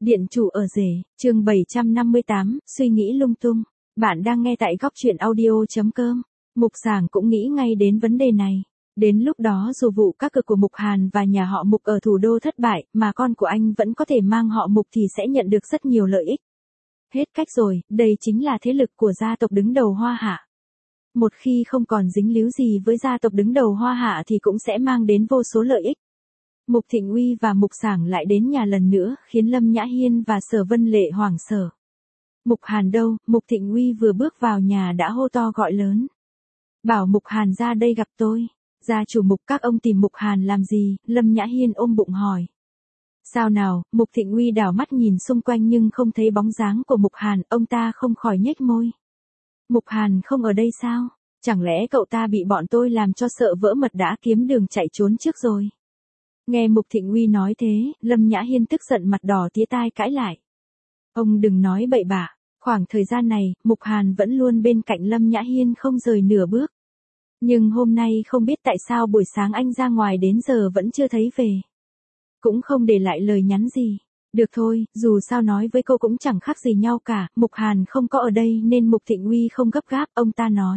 Điện chủ ở rể, chương 758, suy nghĩ lung tung. Bạn đang nghe tại góc truyện audio.com. Mục Sảng cũng nghĩ ngay đến vấn đề này. Đến lúc đó dù vụ các cực của Mục Hàn và nhà họ Mục ở thủ đô thất bại, mà con của anh vẫn có thể mang họ Mục thì sẽ nhận được rất nhiều lợi ích. Hết cách rồi, đây chính là thế lực của gia tộc đứng đầu Hoa Hạ. Một khi không còn dính líu gì với gia tộc đứng đầu Hoa Hạ thì cũng sẽ mang đến vô số lợi ích. Mục Thịnh Uy và Mục Sảng lại đến nhà lần nữa, khiến Lâm Nhã Hiên và Sở Vân Lệ hoảng sợ. Mục Hàn đâu? Mục Thịnh Uy vừa bước vào nhà đã hô to gọi lớn. Bảo Mục Hàn ra đây gặp tôi. Gia chủ Mục, các ông tìm Mục Hàn làm gì? Lâm Nhã Hiên ôm bụng hỏi. Sao nào? Mục Thịnh Uy đảo mắt nhìn xung quanh nhưng không thấy bóng dáng của Mục Hàn, ông ta không khỏi nhếch môi. Mục Hàn không ở đây sao? Chẳng lẽ cậu ta bị bọn tôi làm cho sợ vỡ mật đã kiếm đường chạy trốn trước rồi? Nghe Mục Thịnh Uy nói thế, Lâm Nhã Hiên tức giận mặt đỏ tía tai cãi lại. Ông đừng nói bậy bạ, khoảng thời gian này, Mục Hàn vẫn luôn bên cạnh Lâm Nhã Hiên không rời nửa bước. Nhưng hôm nay không biết tại sao buổi sáng anh ra ngoài đến giờ vẫn chưa thấy về. Cũng không để lại lời nhắn gì. Được thôi, dù sao nói với cô cũng chẳng khác gì nhau cả, Mục Hàn không có ở đây nên Mục Thịnh Uy không gấp gáp, ông ta nói.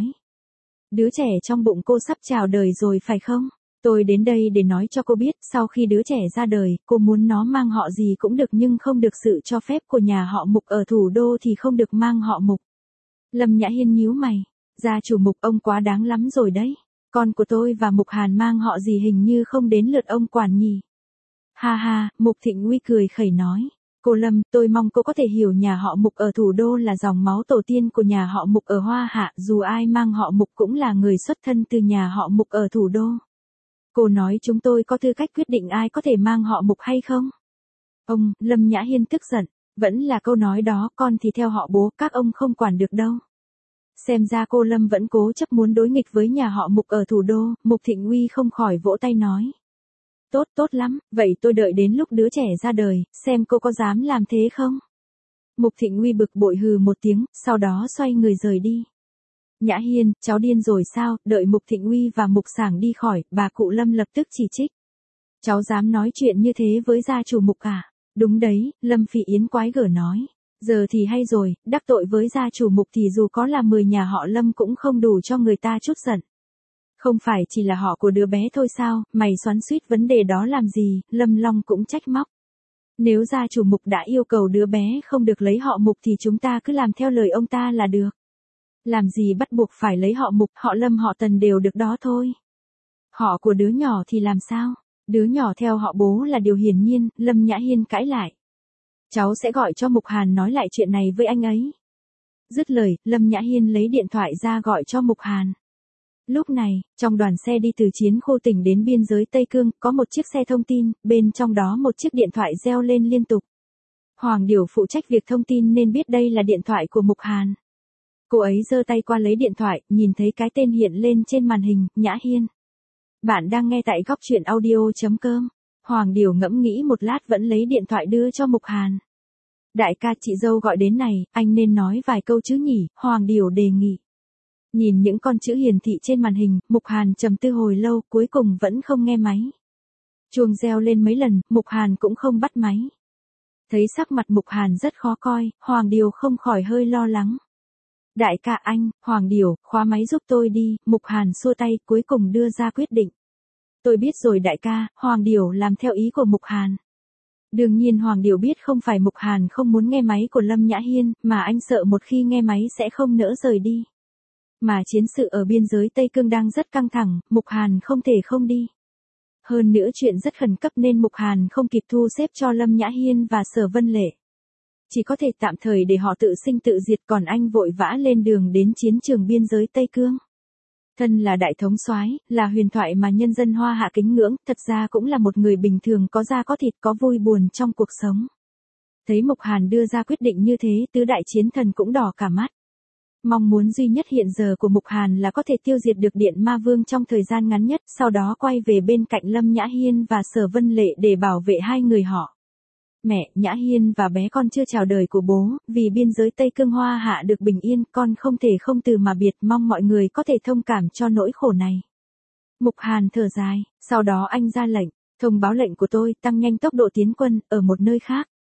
Đứa trẻ trong bụng cô sắp chào đời rồi phải không? Tôi đến đây để nói cho cô biết, sau khi đứa trẻ ra đời, cô muốn nó mang họ gì cũng được nhưng không được sự cho phép của nhà họ Mục ở thủ đô thì không được mang họ Mục. Lâm Nhã Hiên nhíu mày, gia chủ Mục ông quá đáng lắm rồi đấy. Con của tôi và Mục Hàn mang họ gì hình như không đến lượt ông quản nhỉ. Ha ha, Mục Thịnh Uy cười khẩy nói. Cô Lâm, tôi mong cô có thể hiểu nhà họ Mục ở thủ đô là dòng máu tổ tiên của nhà họ Mục ở Hoa Hạ, dù ai mang họ Mục cũng là người xuất thân từ nhà họ Mục ở thủ đô. Cô nói chúng tôi có tư cách quyết định ai có thể mang họ Mục hay không? Ông, Lâm Nhã Hiên tức giận, vẫn là câu nói đó, con thì theo họ bố, các ông không quản được đâu. Xem ra cô Lâm vẫn cố chấp muốn đối nghịch với nhà họ Mục ở thủ đô, Mục Thịnh Uy không khỏi vỗ tay nói. Tốt, tốt lắm, vậy tôi đợi đến lúc đứa trẻ ra đời, xem cô có dám làm thế không? Mục Thịnh Uy bực bội hừ một tiếng, sau đó xoay người rời đi. Nhã Hiên, cháu điên rồi sao? Đợi Mục Thịnh Uy và Mục Sảng đi khỏi, bà cụ Lâm lập tức chỉ trích. Cháu dám nói chuyện như thế với gia chủ Mục à? Đúng đấy, Lâm Phỉ Yến quái gở nói. Giờ thì hay rồi, đắc tội với gia chủ Mục thì dù có là 10 nhà họ Lâm cũng không đủ cho người ta chút giận. Không phải chỉ là họ của đứa bé thôi sao, mày xoắn xuýt vấn đề đó làm gì? Lâm Long cũng trách móc. Nếu gia chủ Mục đã yêu cầu đứa bé không được lấy họ Mục thì chúng ta cứ làm theo lời ông ta là được. Làm gì bắt buộc phải lấy họ Mục, họ Lâm họ Tần đều được đó thôi. Họ của đứa nhỏ thì làm sao? Đứa nhỏ theo họ bố là điều hiển nhiên, Lâm Nhã Hiên cãi lại. Cháu sẽ gọi cho Mục Hàn nói lại chuyện này với anh ấy. Dứt lời, Lâm Nhã Hiên lấy điện thoại ra gọi cho Mục Hàn. Lúc này, trong đoàn xe đi từ chiến khu tỉnh đến biên giới Tây Cương, có một chiếc xe thông tin, bên trong đó một chiếc điện thoại reo lên liên tục. Hoàng Điểu phụ trách việc thông tin nên biết đây là điện thoại của Mục Hàn. Cô ấy giơ tay qua lấy điện thoại, nhìn thấy cái tên hiện lên trên màn hình, Nhã Hiên. Bạn đang nghe tại góc truyện audio.com. Hoàng Điểu ngẫm nghĩ một lát vẫn lấy điện thoại đưa cho Mục Hàn. Đại ca, chị dâu gọi đến này, anh nên nói vài câu chứ nhỉ, Hoàng Điểu đề nghị. Nhìn những con chữ hiển thị trên màn hình, Mục Hàn trầm tư hồi lâu, cuối cùng vẫn không nghe máy. Chuông reo lên mấy lần, Mục Hàn cũng không bắt máy. Thấy sắc mặt Mục Hàn rất khó coi, Hoàng Điểu không khỏi hơi lo lắng. Đại ca anh, Hoàng Điểu, khóa máy giúp tôi đi, Mục Hàn xua tay, cuối cùng đưa ra quyết định. Tôi biết rồi đại ca, Hoàng Điểu làm theo ý của Mục Hàn. Đương nhiên Hoàng Điểu biết không phải Mục Hàn không muốn nghe máy của Lâm Nhã Hiên, mà anh sợ một khi nghe máy sẽ không nỡ rời đi. Mà chiến sự ở biên giới Tây Cương đang rất căng thẳng, Mục Hàn không thể không đi. Hơn nữa chuyện rất khẩn cấp nên Mục Hàn không kịp thu xếp cho Lâm Nhã Hiên và Sở Vân Lệ. Chỉ có thể tạm thời để họ tự sinh tự diệt, còn anh vội vã lên đường đến chiến trường biên giới Tây Cương. Thân là đại thống soái, là huyền thoại mà nhân dân Hoa Hạ kính ngưỡng, thật ra cũng là một người bình thường có da có thịt có vui buồn trong cuộc sống. Thấy Mục Hàn đưa ra quyết định như thế, tứ đại chiến thần cũng đỏ cả mắt. Mong muốn duy nhất hiện giờ của Mục Hàn là có thể tiêu diệt được Điện Ma Vương trong thời gian ngắn nhất, sau đó quay về bên cạnh Lâm Nhã Hiên và Sở Vân Lệ để bảo vệ hai người họ. Mẹ, Nhã Hiên và bé con chưa chào đời của bố, vì biên giới Tây Cương Hoa Hạ được bình yên, con không thể không từ mà biệt, mong mọi người có thể thông cảm cho nỗi khổ này. Mục Hàn thở dài, sau đó anh ra lệnh, thông báo lệnh của tôi, tăng nhanh tốc độ tiến quân, ở một nơi khác.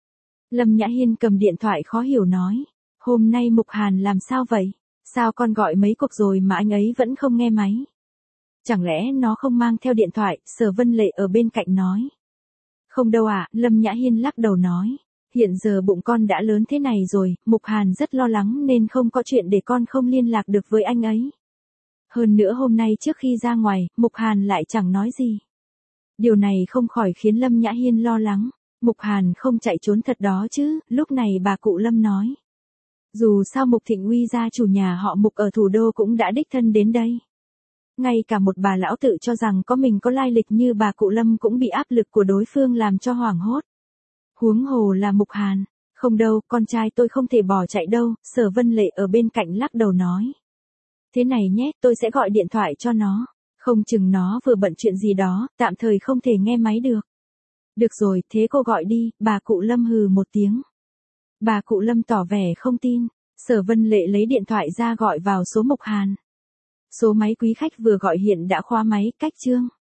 Lâm Nhã Hiên cầm điện thoại khó hiểu nói. Hôm nay Mục Hàn làm sao vậy? Sao con gọi mấy cuộc rồi mà anh ấy vẫn không nghe máy? Chẳng lẽ nó không mang theo điện thoại? Sở Vân Lệ ở bên cạnh nói. Không đâu ạ, Lâm Nhã Hiên lắc đầu nói. Hiện giờ bụng con đã lớn thế này rồi, Mục Hàn rất lo lắng nên không có chuyện để con không liên lạc được với anh ấy. Hơn nữa hôm nay trước khi ra ngoài, Mục Hàn lại chẳng nói gì. Điều này không khỏi khiến Lâm Nhã Hiên lo lắng. Mục Hàn không chạy trốn thật đó chứ, lúc này bà cụ Lâm nói. Dù sao Mục Thịnh Uy gia chủ nhà họ Mục ở thủ đô cũng đã đích thân đến đây. Ngay cả một bà lão tự cho rằng có mình có lai lịch như bà cụ Lâm cũng bị áp lực của đối phương làm cho hoảng hốt. Huống hồ là Mục Hàn. Không đâu, con trai tôi không thể bỏ chạy đâu, Sở Vân Lệ ở bên cạnh lắc đầu nói. Thế này nhé, tôi sẽ gọi điện thoại cho nó. Không chừng nó vừa bận chuyện gì đó, tạm thời không thể nghe máy được. Được rồi, thế cô gọi đi, bà cụ Lâm hừ một tiếng. Bà cụ Lâm tỏ vẻ không tin. Sở Vân Lệ lấy điện thoại ra gọi vào số Mục Hàn. Số máy quý khách vừa gọi hiện đã khóa máy, cách chương.